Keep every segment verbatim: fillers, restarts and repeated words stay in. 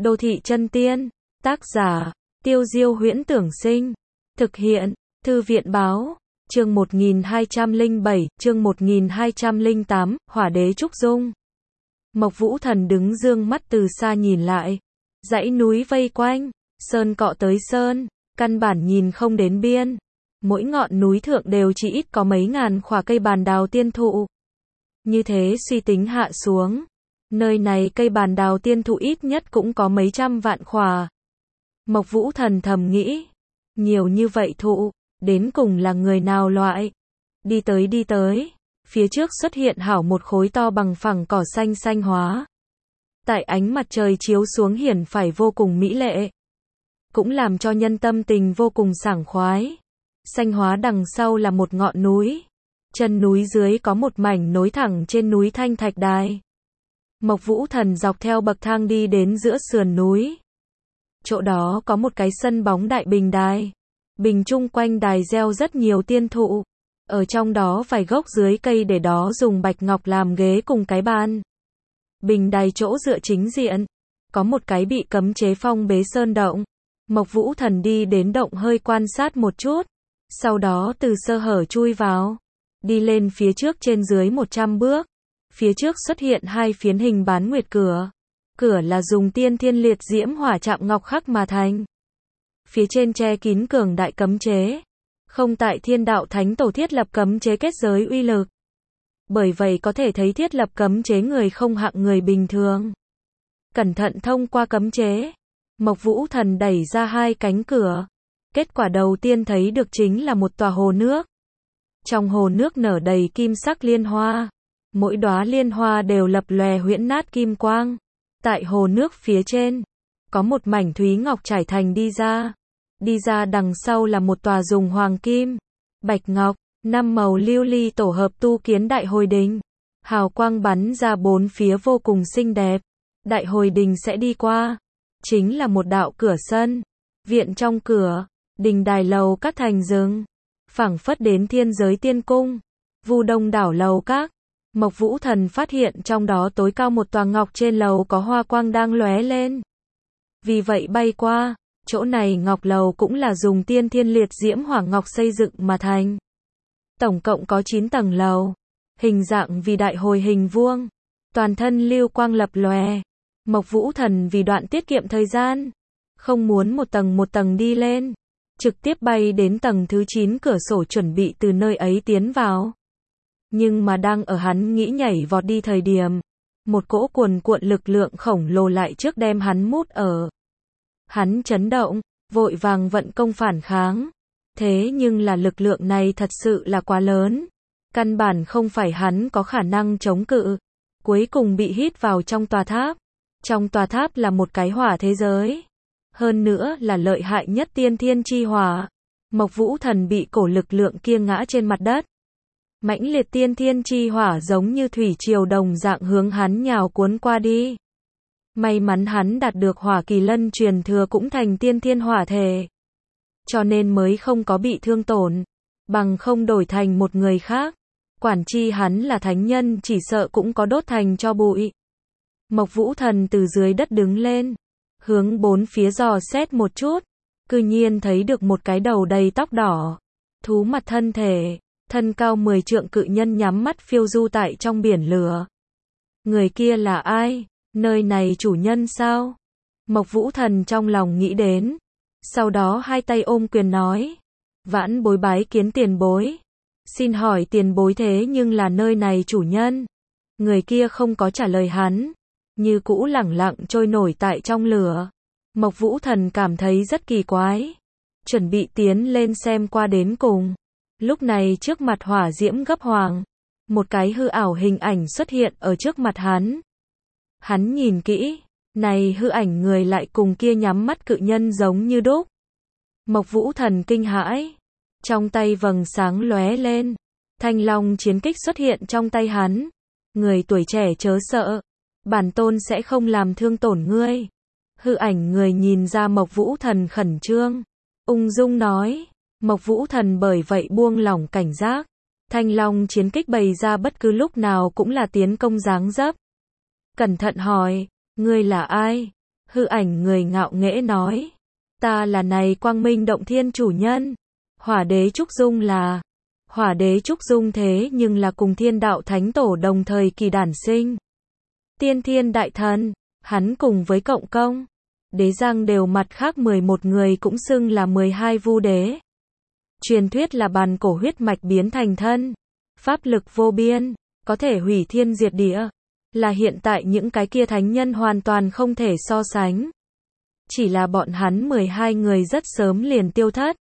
Đô thị chân tiên. Tác giả, Tiêu Diêu Huyễn Tưởng Sinh. Thực hiện, Thư viện Báo. Chương một nghìn hai trăm lẻ bảy, chương một nghìn hai trăm lẻ tám, Hỏa Đế Trúc Dung. Mộc Vũ Thần đứng dương mắt từ xa nhìn lại. Dãy núi vây quanh, sơn cọ tới sơn, căn bản nhìn không đến biên. Mỗi ngọn núi thượng đều chỉ ít có mấy ngàn khỏa cây bàn đào tiên thụ. Như thế suy tính hạ xuống, nơi này cây bàn đào tiên thụ ít nhất cũng có mấy trăm vạn khỏa. Mộc Vũ Thần thầm nghĩ, nhiều như vậy thụ, đến cùng là người nào loại? Đi tới đi tới, phía trước xuất hiện hảo một khối to bằng phẳng cỏ xanh xanh hóa. Tại ánh mặt trời chiếu xuống hiển phải vô cùng mỹ lệ, cũng làm cho nhân tâm tình vô cùng sảng khoái. Xanh hóa đằng sau là một ngọn núi, chân núi dưới có một mảnh nối thẳng trên núi thanh thạch đài. Mộc Vũ Thần dọc theo bậc thang đi đến giữa sườn núi. Chỗ đó có một cái sân bóng đại bình đài. Bình chung quanh đài gieo rất nhiều tiên thụ. Ở trong đó vài gốc dưới cây để đó dùng bạch ngọc làm ghế cùng cái bàn. Bình đài chỗ dựa chính diện, có một cái bị cấm chế phong bế sơn động. Mộc Vũ Thần đi đến động hơi quan sát một chút, sau đó từ sơ hở chui vào, đi lên phía trước trên dưới một trăm bước. Phía trước xuất hiện hai phiến hình bán nguyệt cửa. Cửa là dùng tiên thiên liệt diễm hỏa chạm ngọc khắc mà thành. Phía trên che kín cường đại cấm chế. Không tại Thiên Đạo Thánh Tổ thiết lập cấm chế kết giới uy lực. Bởi vậy có thể thấy thiết lập cấm chế người không hạng người bình thường. Cẩn thận thông qua cấm chế, Mộc Vũ Thần đẩy ra hai cánh cửa. Kết quả đầu tiên thấy được chính là một tòa hồ nước. Trong hồ nước nở đầy kim sắc liên hoa. Mỗi đóa liên hoa đều lập lòe huyễn nát kim quang. Tại hồ nước phía trên, có một mảnh thúy ngọc trải thành đi ra. Đi ra đằng sau là một tòa dùng hoàng kim, bạch ngọc, năm màu lưu ly tổ hợp tu kiến đại hồi đình. Hào quang bắn ra bốn phía vô cùng xinh đẹp. Đại hồi đình sẽ đi qua, chính là một đạo cửa sân. Viện trong cửa, đình đài lầu các thành rừng, phảng phất đến thiên giới tiên cung. Vu Đông đảo lầu các. Mộc Vũ Thần phát hiện trong đó tối cao một tòa ngọc trên lầu có hoa quang đang lóe lên. Vì vậy bay qua, chỗ này ngọc lầu cũng là dùng tiên thiên liệt diễm hỏa ngọc xây dựng mà thành. Tổng cộng có chín tầng lầu, hình dạng vì đại hồi hình vuông, toàn thân lưu quang lập lòe. Mộc Vũ Thần vì đoạn tiết kiệm thời gian, không muốn một tầng một tầng đi lên, trực tiếp bay đến tầng thứ chín cửa sổ chuẩn bị từ nơi ấy tiến vào. Nhưng mà đang ở hắn nghĩ nhảy vọt đi thời điểm, một cỗ cuồn cuộn lực lượng khổng lồ lại trước đem hắn mút ở. Hắn chấn động, vội vàng vận công phản kháng. Thế nhưng là lực lượng này thật sự là quá lớn. Căn bản không phải hắn có khả năng chống cự. Cuối cùng bị hít vào trong tòa tháp. Trong tòa tháp là một cái hỏa thế giới. Hơn nữa là lợi hại nhất tiên thiên chi hỏa. Mộc Vũ Thần bị cổ lực lượng kia ngã trên mặt đất. Mãnh liệt tiên thiên chi hỏa giống như thủy triều đồng dạng hướng hắn nhào cuốn qua đi. May mắn hắn đạt được hỏa kỳ lân truyền thừa cũng thành tiên thiên hỏa thể, cho nên mới không có bị thương tổn. Bằng không đổi thành một người khác, quản chi hắn là thánh nhân chỉ sợ cũng có đốt thành cho bụi. Mộc Vũ Thần từ dưới đất đứng lên, hướng bốn phía dò xét một chút, cư nhiên thấy được một cái đầu đầy tóc đỏ, thú mặt thân thể, thân cao mười trượng cự nhân nhắm mắt phiêu du tại trong biển lửa. Người kia là ai? Nơi này chủ nhân sao? Mộc Vũ Thần trong lòng nghĩ đến. Sau đó hai tay ôm quyền nói. Vãn bối bái kiến tiền bối. Xin hỏi tiền bối thế nhưng là nơi này chủ nhân? Người kia không có trả lời hắn. Như cũ lẳng lặng trôi nổi tại trong lửa. Mộc Vũ Thần cảm thấy rất kỳ quái. Chuẩn bị tiến lên xem qua đến cùng. Lúc này trước mặt hỏa diễm gấp hoàng. Một cái hư ảo hình ảnh xuất hiện ở trước mặt hắn. Hắn nhìn kỹ, này hư ảnh người lại cùng kia nhắm mắt cự nhân giống như đúc. Mộc Vũ Thần kinh hãi, trong tay vầng sáng lóe lên, thanh long chiến kích xuất hiện trong tay hắn. Người tuổi trẻ chớ sợ, bản tôn sẽ không làm thương tổn ngươi. Hư ảnh người nhìn ra Mộc Vũ Thần khẩn trương, ung dung nói. Mộc Vũ Thần bởi vậy buông lỏng cảnh giác. Thanh long chiến kích bày ra bất cứ lúc nào cũng là tiến công giáng dấp. Cẩn thận hỏi, ngươi là ai? Hư ảnh người ngạo nghễ nói. Ta là này quang minh động thiên chủ nhân. Hỏa đế Trúc Dung là. Hỏa đế Trúc Dung thế nhưng là cùng thiên đạo thánh tổ đồng thời kỳ đản sinh. Tiên thiên đại thần, hắn cùng với cộng công. Đế giang đều mặt khác mười một người cũng xưng là mười hai vu đế. Truyền thuyết là bàn cổ huyết mạch biến thành thân. Pháp lực vô biên, có thể hủy thiên diệt địa. Là hiện tại những cái kia thánh nhân hoàn toàn không thể so sánh. Chỉ là bọn hắn mười hai người rất sớm liền tiêu thất.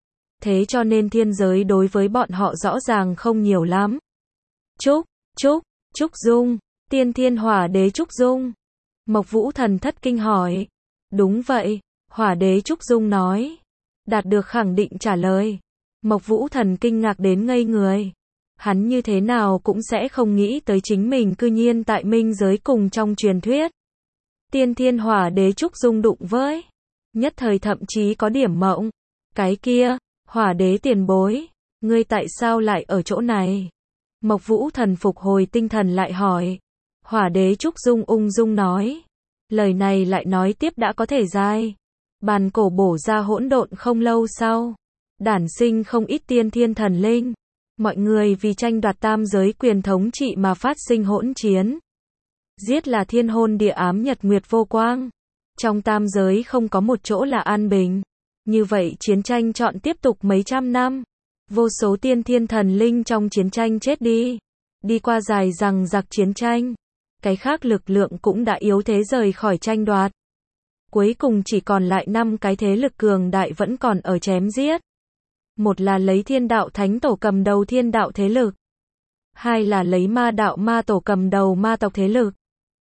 Thế cho nên thiên giới đối với bọn họ rõ ràng không nhiều lắm. Trúc, Trúc, Trúc Dung, tiên thiên hỏa đế Trúc Dung. Mộc Vũ Thần thất kinh hỏi. Đúng vậy, hỏa đế Trúc Dung nói. Đạt được khẳng định trả lời. Mộc Vũ Thần kinh ngạc đến ngây người. Hắn như thế nào cũng sẽ không nghĩ tới chính mình cư nhiên tại minh giới cùng trong truyền thuyết. Tiên thiên hỏa đế Trúc Dung đụng với. Nhất thời thậm chí có điểm mộng. Cái kia, hỏa đế tiền bối, ngươi tại sao lại ở chỗ này? Mộc Vũ Thần phục hồi tinh thần lại hỏi. Hỏa đế Trúc Dung ung dung nói. Lời này lại nói tiếp đã có thể dài. Bàn cổ bổ ra hỗn độn không lâu sau. Đản sinh không ít tiên thiên thần linh. Mọi người vì tranh đoạt tam giới quyền thống trị mà phát sinh hỗn chiến. Giết là thiên hôn địa ám nhật nguyệt vô quang. Trong tam giới không có một chỗ là an bình. Như vậy chiến tranh chọn tiếp tục mấy trăm năm. Vô số tiên thiên thần linh trong chiến tranh chết đi. Đi qua dài rằng giặc chiến tranh. Cái khác lực lượng cũng đã yếu thế rời khỏi tranh đoạt. Cuối cùng chỉ còn lại năm cái thế lực cường đại vẫn còn ở chém giết. Một là lấy thiên đạo thánh tổ cầm đầu thiên đạo thế lực. Hai là lấy ma đạo ma tổ cầm đầu ma tộc thế lực.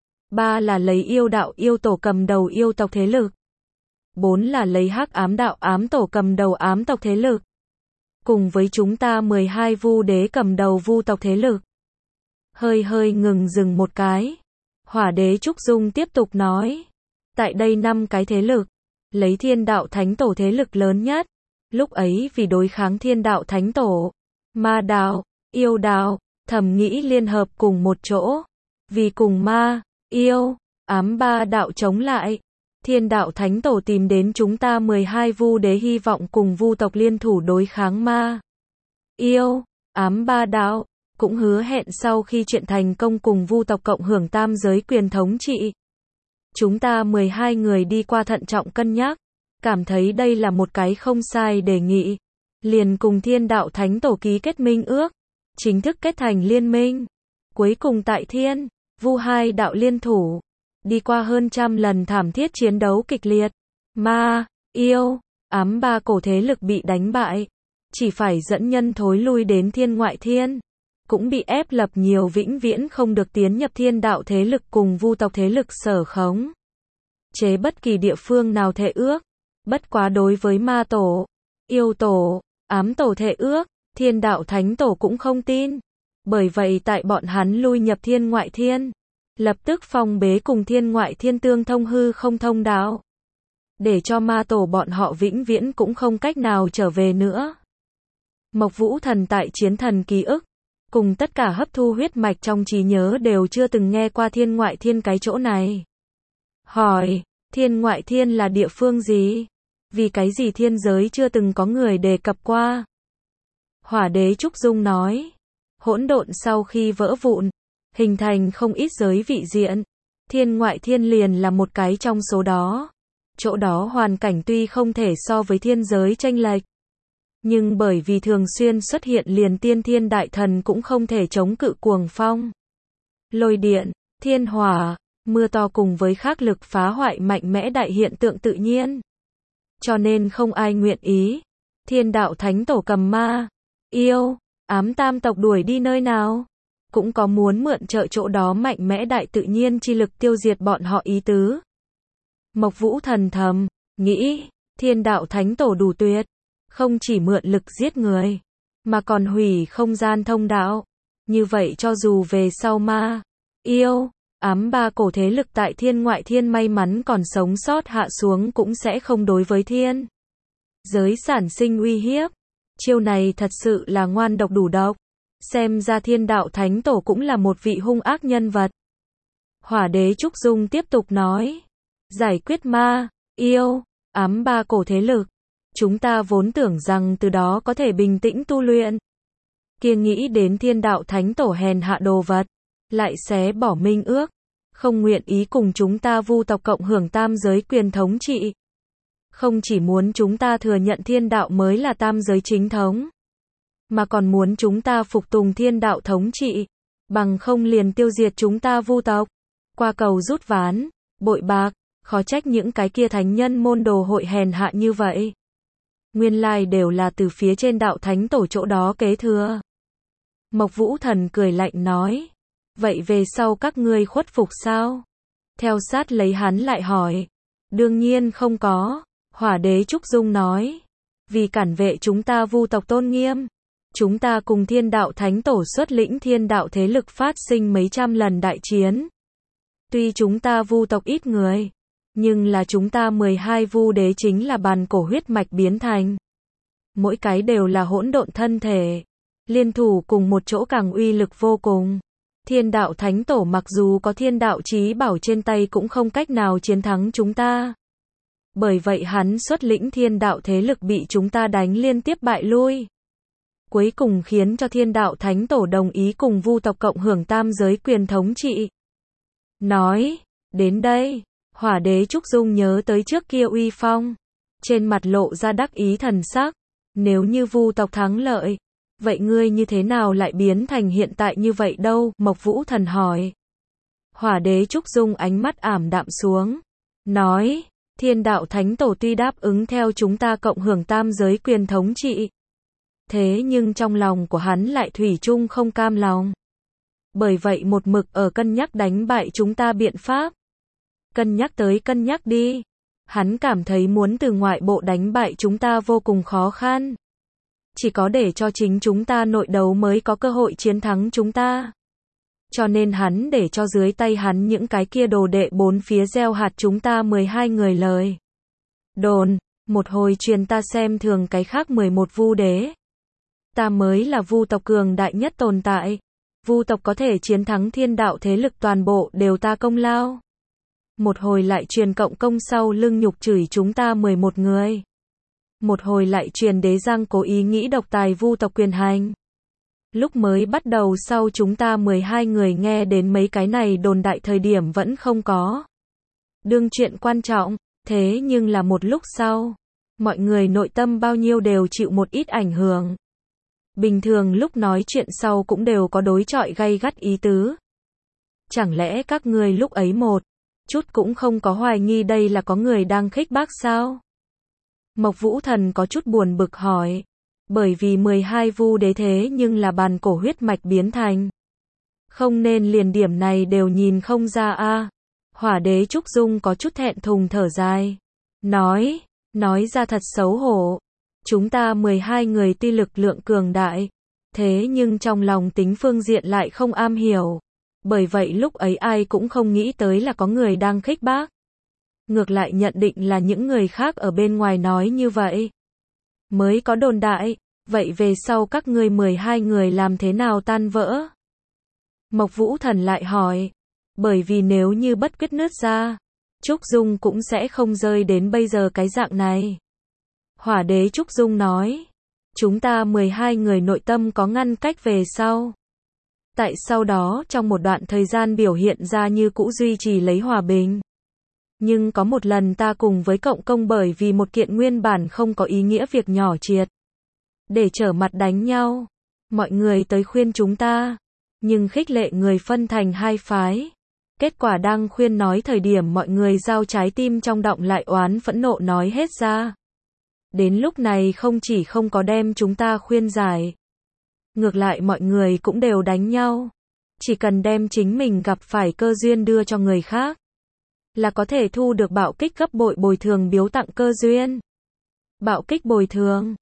Ba là lấy yêu đạo yêu tổ cầm đầu yêu tộc thế lực. Bốn là lấy hắc ám đạo ám tổ cầm đầu ám tộc thế lực. Cùng với chúng ta mười hai vu đế cầm đầu vu tộc thế lực. Hơi hơi ngừng dừng một cái. Hỏa đế Trúc Dung tiếp tục nói. Tại đây năm cái thế lực. Lấy thiên đạo thánh tổ thế lực lớn nhất. Lúc ấy vì đối kháng thiên đạo thánh tổ. Ma đạo, yêu đạo, thầm nghĩ liên hợp cùng một chỗ. Vì cùng ma, yêu, ám ba đạo chống lại. Thiên đạo thánh tổ tìm đến chúng ta mười hai vu đế hy vọng cùng vu tộc liên thủ đối kháng ma, yêu, ám ba đạo. Cũng hứa hẹn sau khi chuyện thành công cùng vu tộc cộng hưởng tam giới quyền thống trị. Chúng ta mười hai người đi qua thận trọng cân nhắc. Cảm thấy đây là một cái không sai đề nghị. Liền cùng thiên đạo thánh tổ ký kết minh ước. Chính thức kết thành liên minh. Cuối cùng tại thiên, vu hai đạo liên thủ. Đi qua hơn trăm lần thảm thiết chiến đấu kịch liệt. Ma, yêu, ám ba cổ thế lực bị đánh bại. Chỉ phải dẫn nhân thối lui đến thiên ngoại thiên. Cũng bị ép lập nhiều vĩnh viễn không được tiến nhập thiên đạo thế lực cùng vu tộc thế lực sở khống. Chế bất kỳ địa phương nào thệ ước. Bất quá đối với ma tổ, yêu tổ, ám tổ thệ ước, thiên đạo thánh tổ cũng không tin. Bởi vậy tại bọn hắn lui nhập thiên ngoại thiên. Lập tức phong bế cùng thiên ngoại thiên tương thông hư không thông đạo. Để cho ma tổ bọn họ vĩnh viễn cũng không cách nào trở về nữa. Mộc Vũ Thần tại chiến thần ký ức. Cùng tất cả hấp thu huyết mạch trong trí nhớ đều chưa từng nghe qua thiên ngoại thiên cái chỗ này. Hỏi, thiên ngoại thiên là địa phương gì? Vì cái gì thiên giới chưa từng có người đề cập qua? Hỏa đế Trúc Dung nói, hỗn độn sau khi vỡ vụn, hình thành không ít giới vị diện. Thiên ngoại thiên liền là một cái trong số đó. Chỗ đó hoàn cảnh tuy không thể so với thiên giới chênh lệch. Nhưng bởi vì thường xuyên xuất hiện liền tiên thiên đại thần cũng không thể chống cự cuồng phong. Lôi điện, thiên hỏa, mưa to cùng với khác lực phá hoại mạnh mẽ đại hiện tượng tự nhiên. Cho nên không ai nguyện ý. Thiên đạo thánh tổ cầm ma, yêu, ám tam tộc đuổi đi nơi nào. Cũng có muốn mượn trợ chỗ đó mạnh mẽ đại tự nhiên chi lực tiêu diệt bọn họ ý tứ. Mộc Vũ Thần thầm, nghĩ, thiên đạo thánh tổ đủ tuyệt. Không chỉ mượn lực giết người, mà còn hủy không gian thông đạo. Như vậy cho dù về sau ma, yêu, ám ba cổ thế lực tại thiên ngoại thiên may mắn còn sống sót hạ xuống cũng sẽ không đối với thiên giới sản sinh uy hiếp. Chiêu này thật sự là ngoan độc đủ độc. Xem ra thiên đạo thánh tổ cũng là một vị hung ác nhân vật. Hỏa đế Trúc Dung tiếp tục nói. giải quyết ma, yêu, ám ba cổ thế lực. Chúng ta vốn tưởng rằng từ đó có thể bình tĩnh tu luyện. Kia nghĩ đến thiên đạo thánh tổ hèn hạ đồ vật, lại xé bỏ minh ước, không nguyện ý cùng chúng ta vu tộc cộng hưởng tam giới quyền thống trị. Không chỉ muốn chúng ta thừa nhận thiên đạo mới là tam giới chính thống, mà còn muốn chúng ta phục tùng thiên đạo thống trị, bằng không liền tiêu diệt chúng ta vu tộc. Qua cầu rút ván, bội bạc, khó trách những cái kia thánh nhân môn đồ hội hèn hạ như vậy. Nguyên lai đều là từ phía trên đạo thánh tổ chỗ đó kế thừa. Mộc Vũ Thần cười lạnh nói, vậy về sau các ngươi khuất phục sao? Theo sát lấy hắn lại hỏi, đương nhiên không có. Hỏa đế Trúc Dung nói, vì cản vệ chúng ta vu tộc tôn nghiêm, chúng ta cùng thiên đạo thánh tổ xuất lĩnh thiên đạo thế lực phát sinh mấy trăm lần đại chiến. Tuy chúng ta vu tộc ít người, nhưng là chúng ta mười hai vu đế chính là bàn cổ huyết mạch biến thành. Mỗi cái đều là hỗn độn thân thể, liên thủ cùng một chỗ càng uy lực vô cùng. Thiên đạo thánh tổ mặc dù có thiên đạo chí bảo trên tay cũng không cách nào chiến thắng chúng ta. Bởi vậy hắn xuất lĩnh thiên đạo thế lực bị chúng ta đánh liên tiếp bại lui. Cuối cùng khiến cho thiên đạo thánh tổ đồng ý cùng vu tộc cộng hưởng tam giới quyền thống trị. Nói, đến đây, Hỏa đế Trúc Dung nhớ tới trước kia uy phong. Trên mặt lộ ra đắc ý thần sắc. Nếu như vu tộc thắng lợi, vậy ngươi như thế nào lại biến thành hiện tại như vậy đâu? Mộc Vũ Thần hỏi. Hỏa đế Trúc Dung ánh mắt ảm đạm xuống. Nói, thiên đạo thánh tổ tuy đáp ứng theo chúng ta cộng hưởng tam giới quyền thống trị. Thế nhưng trong lòng của hắn lại thủy chung không cam lòng. Bởi vậy một mực ở cân nhắc đánh bại chúng ta biện pháp. Cân nhắc tới cân nhắc đi. Hắn cảm thấy muốn từ ngoại bộ đánh bại chúng ta vô cùng khó khăn. Chỉ có để cho chính chúng ta nội đấu mới có cơ hội chiến thắng chúng ta. Cho nên hắn để cho dưới tay hắn những cái kia đồ đệ bốn phía gieo hạt chúng ta mười hai người lời đồn, một hồi truyền ta xem thường cái khác mười một vu đế. Ta mới là vu tộc cường đại nhất tồn tại. Vu tộc có thể chiến thắng thiên đạo thế lực toàn bộ đều ta công lao. Một hồi lại truyền cộng công sau lưng nhục chửi chúng ta mười một người. Một hồi lại truyền đế giang cố ý nghĩ độc tài vu tộc quyền hành. Lúc mới bắt đầu sau chúng ta mười hai người nghe đến mấy cái này đồn đại thời điểm vẫn không có đương chuyện quan trọng, thế nhưng là một lúc sau, mọi người nội tâm bao nhiêu đều chịu một ít ảnh hưởng. Bình thường lúc nói chuyện sau cũng đều có đối chọi gay gắt ý tứ. Chẳng lẽ các ngươi lúc ấy một chút cũng không có hoài nghi đây là có người đang khích bác sao? Mộc Vũ Thần có chút buồn bực hỏi. Bởi vì mười hai vu đế thế nhưng là bàn cổ huyết mạch biến thành. Không nên liền điểm này đều nhìn không ra a. À. Hỏa đế Trúc Dung có chút thẹn thùng thở dài. Nói, nói ra thật xấu hổ. Chúng ta mười hai người tuy lực lượng cường đại. Thế nhưng trong lòng tính phương diện lại không am hiểu. Bởi vậy lúc ấy ai cũng không nghĩ tới là có người đang khích bác. Ngược lại nhận định là những người khác ở bên ngoài nói như vậy. Mới có đồn đại, vậy về sau các ngươi mười hai người làm thế nào tan vỡ? Mộc Vũ Thần lại hỏi, bởi vì nếu như bất quyết nứt ra, Trúc Dung cũng sẽ không rơi đến bây giờ cái dạng này. Hỏa đế Trúc Dung nói, chúng ta mười hai người nội tâm có ngăn cách về sau. Tại sau đó trong một đoạn thời gian biểu hiện ra như cũ duy trì lấy hòa bình. Nhưng có một lần ta cùng với cộng công bởi vì một kiện nguyên bản không có ý nghĩa việc nhỏ triệt. Để trở mặt đánh nhau. Mọi người tới khuyên chúng ta. Nhưng khích lệ người phân thành hai phái. Kết quả đang khuyên nói thời điểm mọi người giao trái tim trong động lại oán phẫn nộ nói hết ra. Đến lúc này không chỉ không có đem chúng ta khuyên giải. Ngược lại mọi người cũng đều đánh nhau. Chỉ cần đem chính mình gặp phải cơ duyên đưa cho người khác. Là có thể thu được bạo kích gấp bội bồi thường biếu tặng cơ duyên. Bạo kích bồi thường.